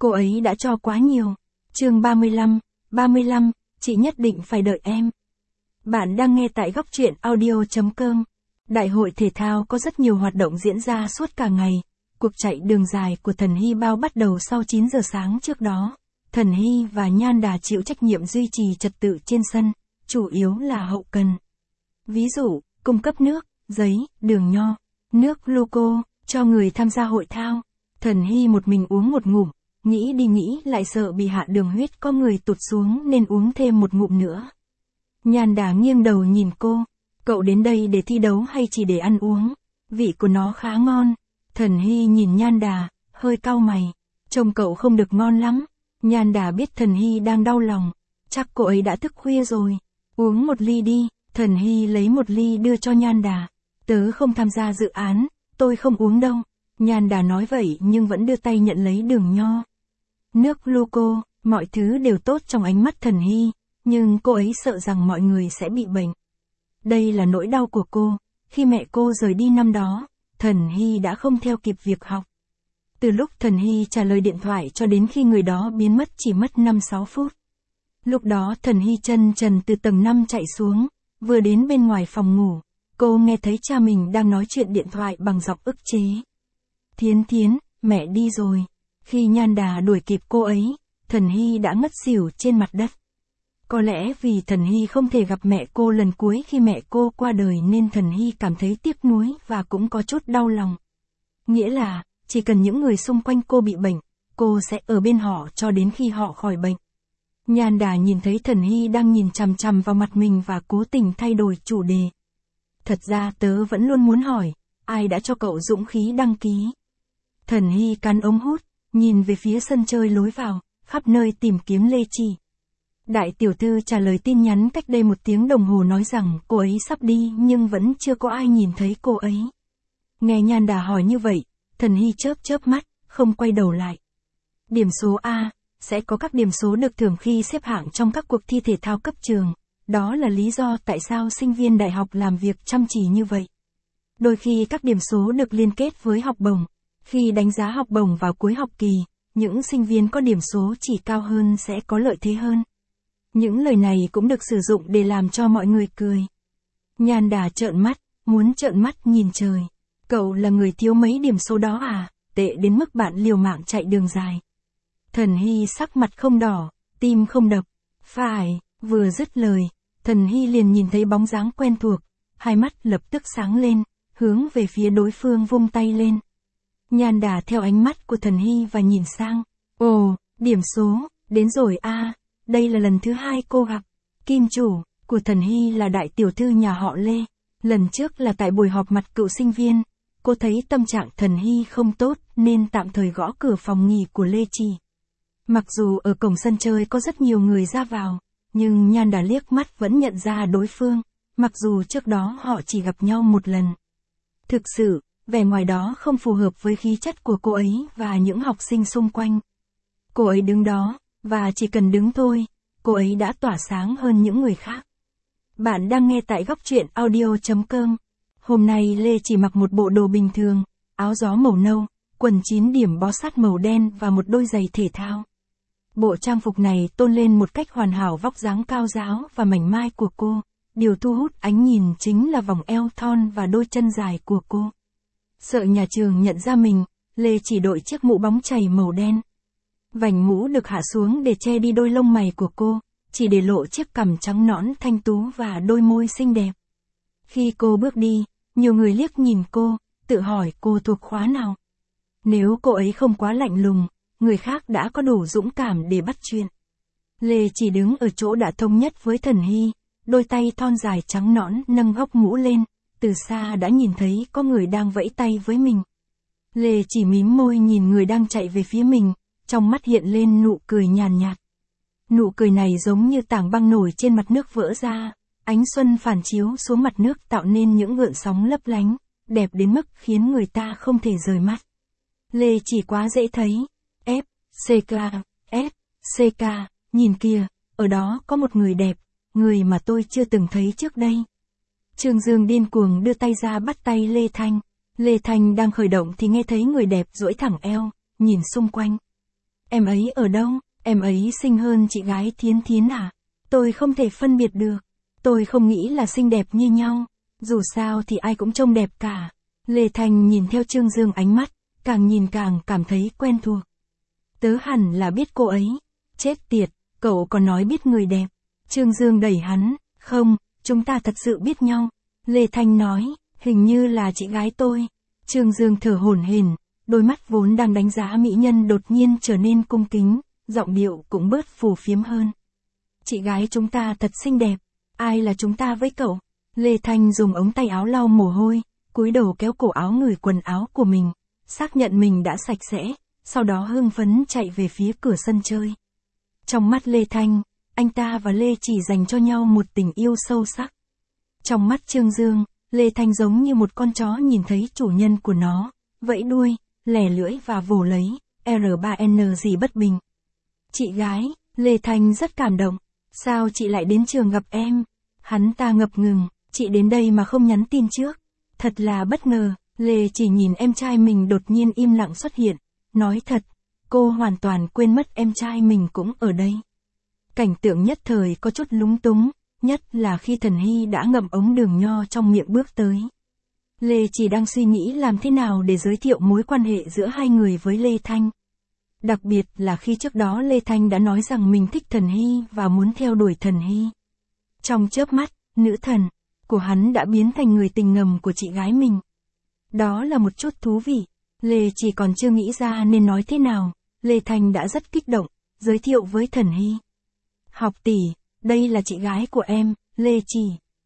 cô ấy đã cho quá nhiều. Chương 35, chị nhất định phải đợi em. Bạn đang nghe tại góc truyện audio.com. Đại hội thể thao có rất nhiều hoạt động diễn ra suốt cả ngày. Cuộc chạy đường dài của Thần Hy Bao bắt đầu sau 9 giờ sáng trước đó. Thần Hy và Nhan Đà chịu trách nhiệm duy trì trật tự trên sân, chủ yếu là hậu cần. Ví dụ, cung cấp nước, giấy, đường nho, nước gluco cho người tham gia hội thao. Thần Hy một mình uống một ngụm, nghĩ đi nghĩ lại sợ bị hạ đường huyết có người tụt xuống nên uống thêm một ngụm nữa. Nhan Đà nghiêng đầu nhìn cô, cậu đến đây để thi đấu hay chỉ để ăn uống? Vị của nó khá ngon. Thần Hy nhìn Nhan Đà, hơi cau mày, trông cậu không được ngon lắm. Nhan Đà biết Thần Hy đang đau lòng, chắc cô ấy đã thức khuya rồi. Uống một ly đi. Thần Hy lấy một ly đưa cho Nhan Đà. Tớ không tham gia dự án, tôi không uống đâu. Nhan Đà nói vậy nhưng vẫn đưa tay nhận lấy đường nho. Nước gluco, mọi thứ đều tốt trong ánh mắt Thần Hy, nhưng cô ấy sợ rằng mọi người sẽ bị bệnh. Đây là nỗi đau của cô. Khi mẹ cô rời đi năm đó, Thần Hy đã không theo kịp việc học. Từ lúc Thần Hy trả lời điện thoại cho đến khi người đó biến mất chỉ mất 5-6 phút. Lúc đó Thần Hy chân trần từ tầng 5 chạy xuống, vừa đến bên ngoài phòng ngủ, cô nghe thấy cha mình đang nói chuyện điện thoại bằng giọng ức chế. Thiến Thiến, mẹ đi rồi. Khi Nhan Đà đuổi kịp cô ấy, Thần Hy đã ngất xỉu trên mặt đất. Có lẽ vì Thần Hy không thể gặp mẹ cô lần cuối khi mẹ cô qua đời nên Thần Hy cảm thấy tiếc nuối và cũng có chút đau lòng. Nghĩa là, chỉ cần những người xung quanh cô bị bệnh, cô sẽ ở bên họ cho đến khi họ khỏi bệnh. Nhan Đà nhìn thấy Thần Hy đang nhìn chằm chằm vào mặt mình và cố tình thay đổi chủ đề. Thật ra tớ vẫn luôn muốn hỏi, ai đã cho cậu dũng khí đăng ký? Thần Hy cắn ống hút, nhìn về phía sân chơi lối vào, khắp nơi tìm kiếm Lê Chỉ. Đại tiểu thư trả lời tin nhắn cách đây 1 tiếng đồng hồ nói rằng cô ấy sắp đi nhưng vẫn chưa có ai nhìn thấy cô ấy. Nghe Nhan Đà hỏi như vậy, Thần Hy chớp mắt, không quay đầu lại. Điểm số A, sẽ có các điểm số được thưởng khi xếp hạng trong các cuộc thi thể thao cấp trường. Đó là lý do tại sao sinh viên đại học làm việc chăm chỉ như vậy. Đôi khi các điểm số được liên kết với học bổng. Khi đánh giá học bổng vào cuối học kỳ, những sinh viên có điểm số chỉ cao hơn sẽ có lợi thế hơn. Những lời này cũng được sử dụng để làm cho mọi người cười. Nhan Đà trợn mắt, muốn trợn mắt nhìn trời. Cậu là người thiếu mấy điểm số đó à, tệ đến mức bạn liều mạng chạy đường dài. Thần Hy sắc mặt không đỏ, tim không đập. Phải, vừa dứt lời, Thần Hy liền nhìn thấy bóng dáng quen thuộc, hai mắt lập tức sáng lên, hướng về phía đối phương vung tay lên. Nhan Đà theo ánh mắt của Thần Hy và nhìn sang. Ồ, điểm số, đến rồi a. Đây là lần thứ 2 cô gặp. Kim chủ của Thần Hy là đại tiểu thư nhà họ Lê. Lần trước là tại buổi họp mặt cựu sinh viên. Cô thấy tâm trạng Thần Hy không tốt nên tạm thời gõ cửa phòng nghỉ của Lê Chỉ. Mặc dù ở cổng sân chơi có rất nhiều người ra vào, nhưng Nhan Đà liếc mắt vẫn nhận ra đối phương, mặc dù trước đó họ chỉ gặp nhau 1 lần. Thực sự, vẻ ngoài đó không phù hợp với khí chất của cô ấy và những học sinh xung quanh. Cô ấy đứng đó, và chỉ cần đứng thôi, cô ấy đã tỏa sáng hơn những người khác. Bạn đang nghe tại góc truyện audio.com. Hôm nay Lê chỉ mặc một bộ đồ bình thường, áo gió màu nâu, quần 9 điểm bó sát màu đen và một đôi giày thể thao. Bộ trang phục này tôn lên một cách hoàn hảo vóc dáng cao ráo và mảnh mai của cô. Điều thu hút ánh nhìn chính là vòng eo thon và đôi chân dài của cô. Sợ nhà trường nhận ra mình, Lê chỉ đội chiếc mũ bóng chày màu đen. Vành mũ được hạ xuống để che đi đôi lông mày của cô, chỉ để lộ chiếc cằm trắng nõn thanh tú và đôi môi xinh đẹp. Khi cô bước đi, nhiều người liếc nhìn cô, tự hỏi cô thuộc khóa nào. Nếu cô ấy không quá lạnh lùng, người khác đã có đủ dũng cảm để bắt chuyện. Lê chỉ đứng ở chỗ đã thống nhất với Thần Hy, đôi tay thon dài trắng nõn nâng góc mũ lên, từ xa đã nhìn thấy có người đang vẫy tay với mình. Lê chỉ mím môi nhìn người đang chạy về phía mình, trong mắt hiện lên nụ cười nhàn nhạt. Nụ cười này giống như tảng băng nổi trên mặt nước vỡ ra, ánh xuân phản chiếu xuống mặt nước tạo nên những gợn sóng lấp lánh, đẹp đến mức khiến người ta không thể rời mắt. Lê chỉ quá dễ thấy. FCK, nhìn kìa, ở đó có một người đẹp, người mà tôi chưa từng thấy trước đây. Trương Dương điên cuồng đưa tay ra bắt tay Lê Thanh. Lê Thanh đang khởi động thì nghe thấy người đẹp duỗi thẳng eo, nhìn xung quanh. Em ấy ở đâu? Em ấy xinh hơn chị gái Thiến Thiến à? Tôi không thể phân biệt được. Tôi không nghĩ là xinh đẹp như nhau. Dù sao thì ai cũng trông đẹp cả. Lê Thanh nhìn theo Trương Dương ánh mắt, càng nhìn càng cảm thấy quen thuộc. Tớ hẳn là biết cô ấy. Chết tiệt, cậu còn nói biết người đẹp. Trương Dương đẩy hắn, không, chúng ta thật sự biết nhau. Lê Thanh nói, hình như là chị gái tôi. Trương Dương thở hổn hển, đôi mắt vốn đang đánh giá mỹ nhân đột nhiên trở nên cung kính, giọng điệu cũng bớt phù phiếm hơn. Chị gái chúng ta thật xinh đẹp, ai là chúng ta với cậu? Lê Thanh dùng ống tay áo lau mồ hôi, cúi đầu kéo cổ áo ngửi quần áo của mình, xác nhận mình đã sạch sẽ, sau đó hưng phấn chạy về phía cửa sân chơi. Trong mắt Lê Thanh, anh ta và Lê chỉ dành cho nhau một tình yêu sâu sắc. Trong mắt Trương Dương, Lê Thanh giống như một con chó nhìn thấy chủ nhân của nó, vẫy đuôi, lè lưỡi và vồ lấy, R3N gì bất bình. Chị gái, Lê Thanh rất cảm động, sao chị lại đến trường gặp em? Hắn ta ngập ngừng, chị đến đây mà không nhắn tin trước. Thật là bất ngờ, Lê chỉ nhìn em trai mình đột nhiên im lặng xuất hiện, nói thật, cô hoàn toàn quên mất em trai mình cũng ở đây. Cảnh tượng nhất thời có chút lúng túng, nhất là khi Thần Hy đã ngậm ống đường nho trong miệng bước tới. Lê chỉ đang suy nghĩ làm thế nào để giới thiệu mối quan hệ giữa hai người với Lê Thanh. Đặc biệt là khi trước đó Lê Thanh đã nói rằng mình thích Thần Hy và muốn theo đuổi Thần Hy. Trong chớp mắt, nữ thần của hắn đã biến thành người tình ngầm của chị gái mình. Đó là một chút thú vị. Lê chỉ còn chưa nghĩ ra nên nói thế nào. Lê Thanh đã rất kích động, giới thiệu với Thần Hy. Học tỷ, đây là chị gái của em, Lê Chỉ.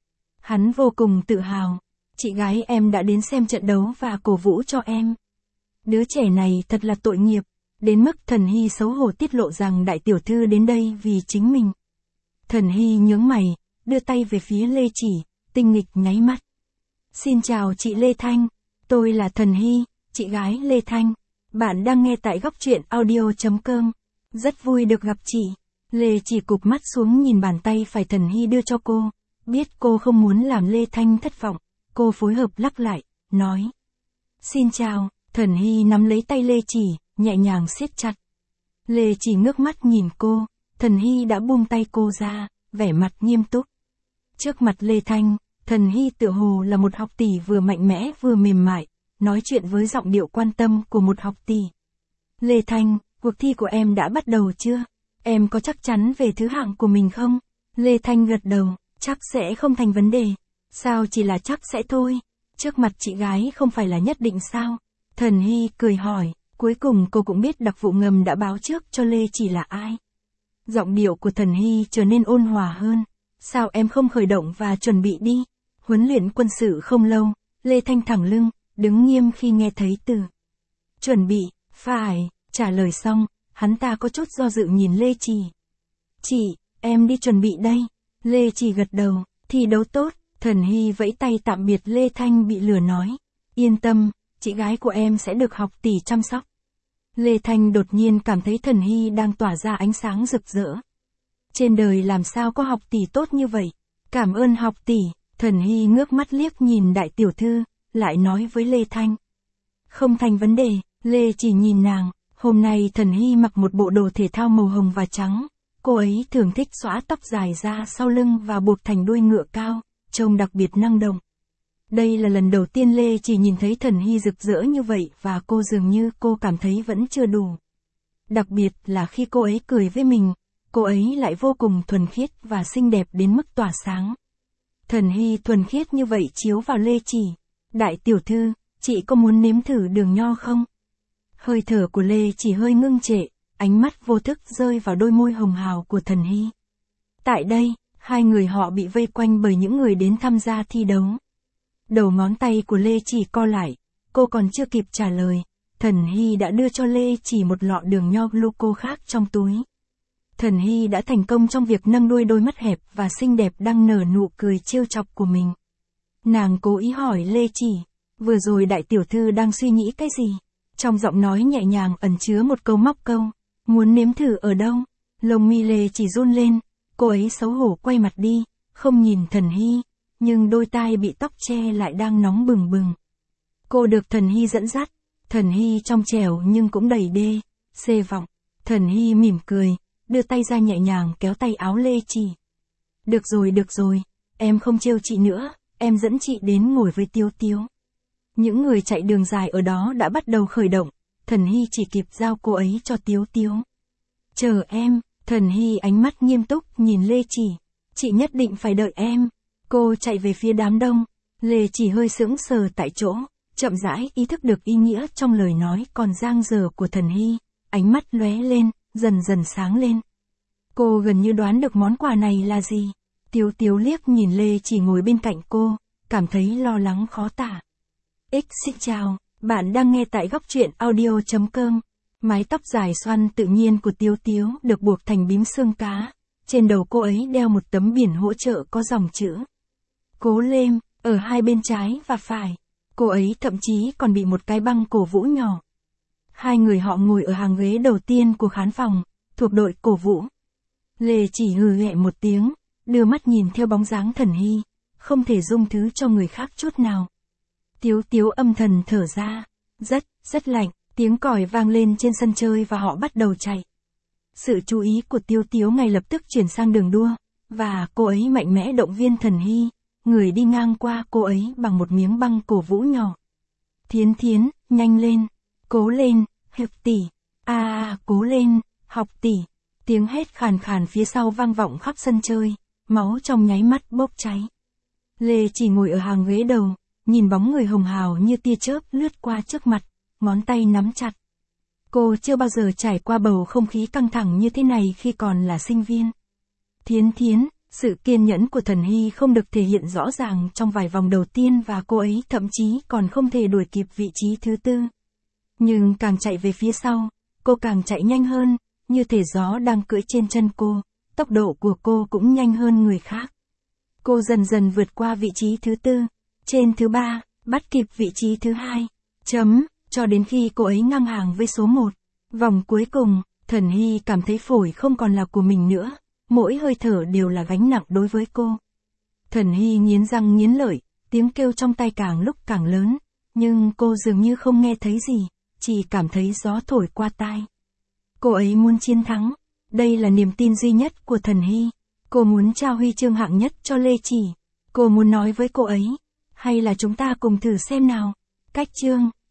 Hắn vô cùng tự hào. Chị gái em đã đến xem trận đấu và cổ vũ cho em. Đứa trẻ này thật là tội nghiệp. Đến mức Thần Hy xấu hổ tiết lộ rằng đại tiểu thư đến đây vì chính mình. Thần Hy nhướng mày, đưa tay về phía Lê Chỉ, tinh nghịch nháy mắt. Xin chào chị Lê Thanh, tôi là Thần Hy, chị gái Lê Thanh. Bạn đang nghe tại góc truyện audio.com. Rất vui được gặp chị. Lê Chỉ cụp mắt xuống nhìn bàn tay phải Thần Hy đưa cho cô. Biết cô không muốn làm Lê Thanh thất vọng, cô phối hợp lắc lại, nói. Xin chào, Thần Hy nắm lấy tay Lê Chỉ, nhẹ nhàng siết chặt. Lê Chỉ ngước mắt nhìn cô, Thần Hy đã buông tay cô ra, vẻ mặt nghiêm túc. Trước mặt Lê Thanh, Thần Hy tựa hồ là một học tỷ vừa mạnh mẽ vừa mềm mại, nói chuyện với giọng điệu quan tâm của một học tỷ. Lê Thanh, cuộc thi của em đã bắt đầu chưa? Em có chắc chắn về thứ hạng của mình không? Lê Thanh gật đầu, chắc sẽ không thành vấn đề. Sao chỉ là chắc sẽ thôi? Trước mặt chị gái không phải là nhất định sao? Thần Hy cười hỏi, cuối cùng cô cũng biết đặc vụ ngầm đã báo trước cho Lê Chỉ là ai. Giọng điệu của Thần Hy trở nên ôn hòa hơn. Sao em không khởi động và chuẩn bị đi? Huấn luyện quân sự không lâu, Lê Thanh thẳng lưng, đứng nghiêm khi nghe thấy từ chuẩn bị, phải, trả lời xong, hắn ta có chút do dự nhìn Lê Chỉ. Chị, em đi chuẩn bị đây. Lê Chỉ gật đầu, thi đấu tốt. Thần Hy vẫy tay tạm biệt Lê Thanh bị lừa nói. Yên tâm, chị gái của em sẽ được học tỷ chăm sóc. Lê Thanh đột nhiên cảm thấy Thần Hy đang tỏa ra ánh sáng rực rỡ. Trên đời làm sao có học tỷ tốt như vậy? Cảm ơn học tỷ. Thần Hy ngước mắt liếc nhìn đại tiểu thư, lại nói với Lê Thanh. Không thành vấn đề, Lê chỉ nhìn nàng. Hôm nay Thần Hy mặc một bộ đồ thể thao màu hồng và trắng. Cô ấy thường thích xõa tóc dài ra sau lưng và buộc thành đuôi ngựa cao, trông đặc biệt năng động. Đây là lần đầu tiên Lê chỉ nhìn thấy Thần Hy rực rỡ như vậy và cô dường như cô cảm thấy vẫn chưa đủ. Đặc biệt là khi cô ấy cười với mình, cô ấy lại vô cùng thuần khiết và xinh đẹp đến mức tỏa sáng. Thần Hy thuần khiết như vậy chiếu vào Lê Chỉ. Đại tiểu thư, chị có muốn nếm thử đường nho không? Hơi thở của Lê Chỉ hơi ngưng trệ, ánh mắt vô thức rơi vào đôi môi hồng hào của Thần Hy. Tại đây, hai người họ bị vây quanh bởi những người đến tham gia thi đấu. Đầu ngón tay của Lê Chỉ co lại, cô còn chưa kịp trả lời, Thần Hy đã đưa cho Lê Chỉ một lọ đường nho gluco khác trong túi. Thần Hy đã thành công trong việc nâng đôi mắt hẹp và xinh đẹp đang nở nụ cười trêu chọc của mình. Nàng cố ý hỏi Lê Chỉ, vừa rồi đại tiểu thư đang suy nghĩ cái gì? Trong giọng nói nhẹ nhàng ẩn chứa một câu móc câu, muốn nếm thử ở đâu? Lông mi Lê Chỉ run lên, cô ấy xấu hổ quay mặt đi, không nhìn Thần Hy, nhưng đôi tai bị tóc che lại đang nóng bừng bừng. Cô được Thần Hy dẫn dắt, Thần Hy trong trẻo nhưng cũng đầy đê, xê vọng. Thần Hy mỉm cười, đưa tay ra nhẹ nhàng kéo tay áo Lê Chỉ. Được rồi, em không trêu chị nữa, em dẫn chị đến ngồi với Tiếu Tiếu. Những người chạy đường dài ở đó đã bắt đầu khởi động, Thần Hy chỉ kịp giao cô ấy cho Tiếu Tiếu. Chờ em, Thần Hy ánh mắt nghiêm túc nhìn Lê Chỉ. Chị nhất định phải đợi em. Cô chạy về phía đám đông, Lê Chỉ hơi sững sờ tại chỗ, chậm rãi ý thức được ý nghĩa trong lời nói còn dang dở của Thần Hy, ánh mắt lóe lên, dần dần sáng lên. Cô gần như đoán được món quà này là gì. Tiếu Tiếu liếc nhìn Lê Chỉ ngồi bên cạnh cô, cảm thấy lo lắng khó tả. Xin chào, bạn đang nghe tại góc truyện audio.com. Mái tóc dài xoăn tự nhiên của Tiếu Tiếu được buộc thành bím xương cá. Trên đầu cô ấy đeo một tấm biển hỗ trợ có dòng chữ Cố lên, ở hai bên trái và phải. Cô ấy thậm chí còn bị một cái băng cổ vũ nhỏ. Hai người họ ngồi ở hàng ghế đầu tiên của khán phòng, thuộc đội cổ vũ. Lê Chỉ hừ nhẹ một tiếng, đưa mắt nhìn theo bóng dáng Thần Hy, không thể dung thứ cho người khác chút nào. Tiếu Tiếu âm thầm thở ra, rất lạnh, tiếng còi vang lên trên sân chơi và họ bắt đầu chạy. Sự chú ý của Tiếu Tiếu ngay lập tức chuyển sang đường đua, và cô ấy mạnh mẽ động viên Thần Hy, người đi ngang qua cô ấy bằng một miếng băng cổ vũ nhỏ. Thiến, nhanh lên, cố lên, học tỷ, cố lên, học tỷ. Tiếng hét khàn khàn phía sau vang vọng khắp sân chơi, máu trong nháy mắt bốc cháy. Lê Chỉ ngồi ở hàng ghế đầu, nhìn bóng người hồng hào như tia chớp lướt qua trước mặt, ngón tay nắm chặt. Cô chưa bao giờ trải qua bầu không khí căng thẳng như thế này khi còn là sinh viên. Thiến, sự kiên nhẫn của Thần Hy không được thể hiện rõ ràng trong vài vòng đầu tiên và cô ấy thậm chí còn không thể đuổi kịp vị trí thứ 4. Nhưng càng chạy về phía sau, cô càng chạy nhanh hơn, như thể gió đang cưỡi trên chân cô, tốc độ của cô cũng nhanh hơn người khác. Cô dần dần vượt qua vị trí thứ 4, trên thứ 3, bắt kịp vị trí thứ 2, cho đến khi cô ấy ngang hàng với số 1. Vòng cuối cùng, Thần Hy cảm thấy phổi không còn là của mình nữa, mỗi hơi thở đều là gánh nặng đối với cô. Thần Hy nghiến răng nghiến lợi, tiếng kêu trong tay càng lúc càng lớn, nhưng cô dường như không nghe thấy gì, chỉ cảm thấy gió thổi qua tai. Cô ấy muốn chiến thắng, đây là niềm tin duy nhất của Thần Hy. Cô muốn trao huy chương hạng nhất cho Lê Chỉ. Cô muốn nói với cô ấy, hay là chúng ta cùng thử xem nào. Cách chương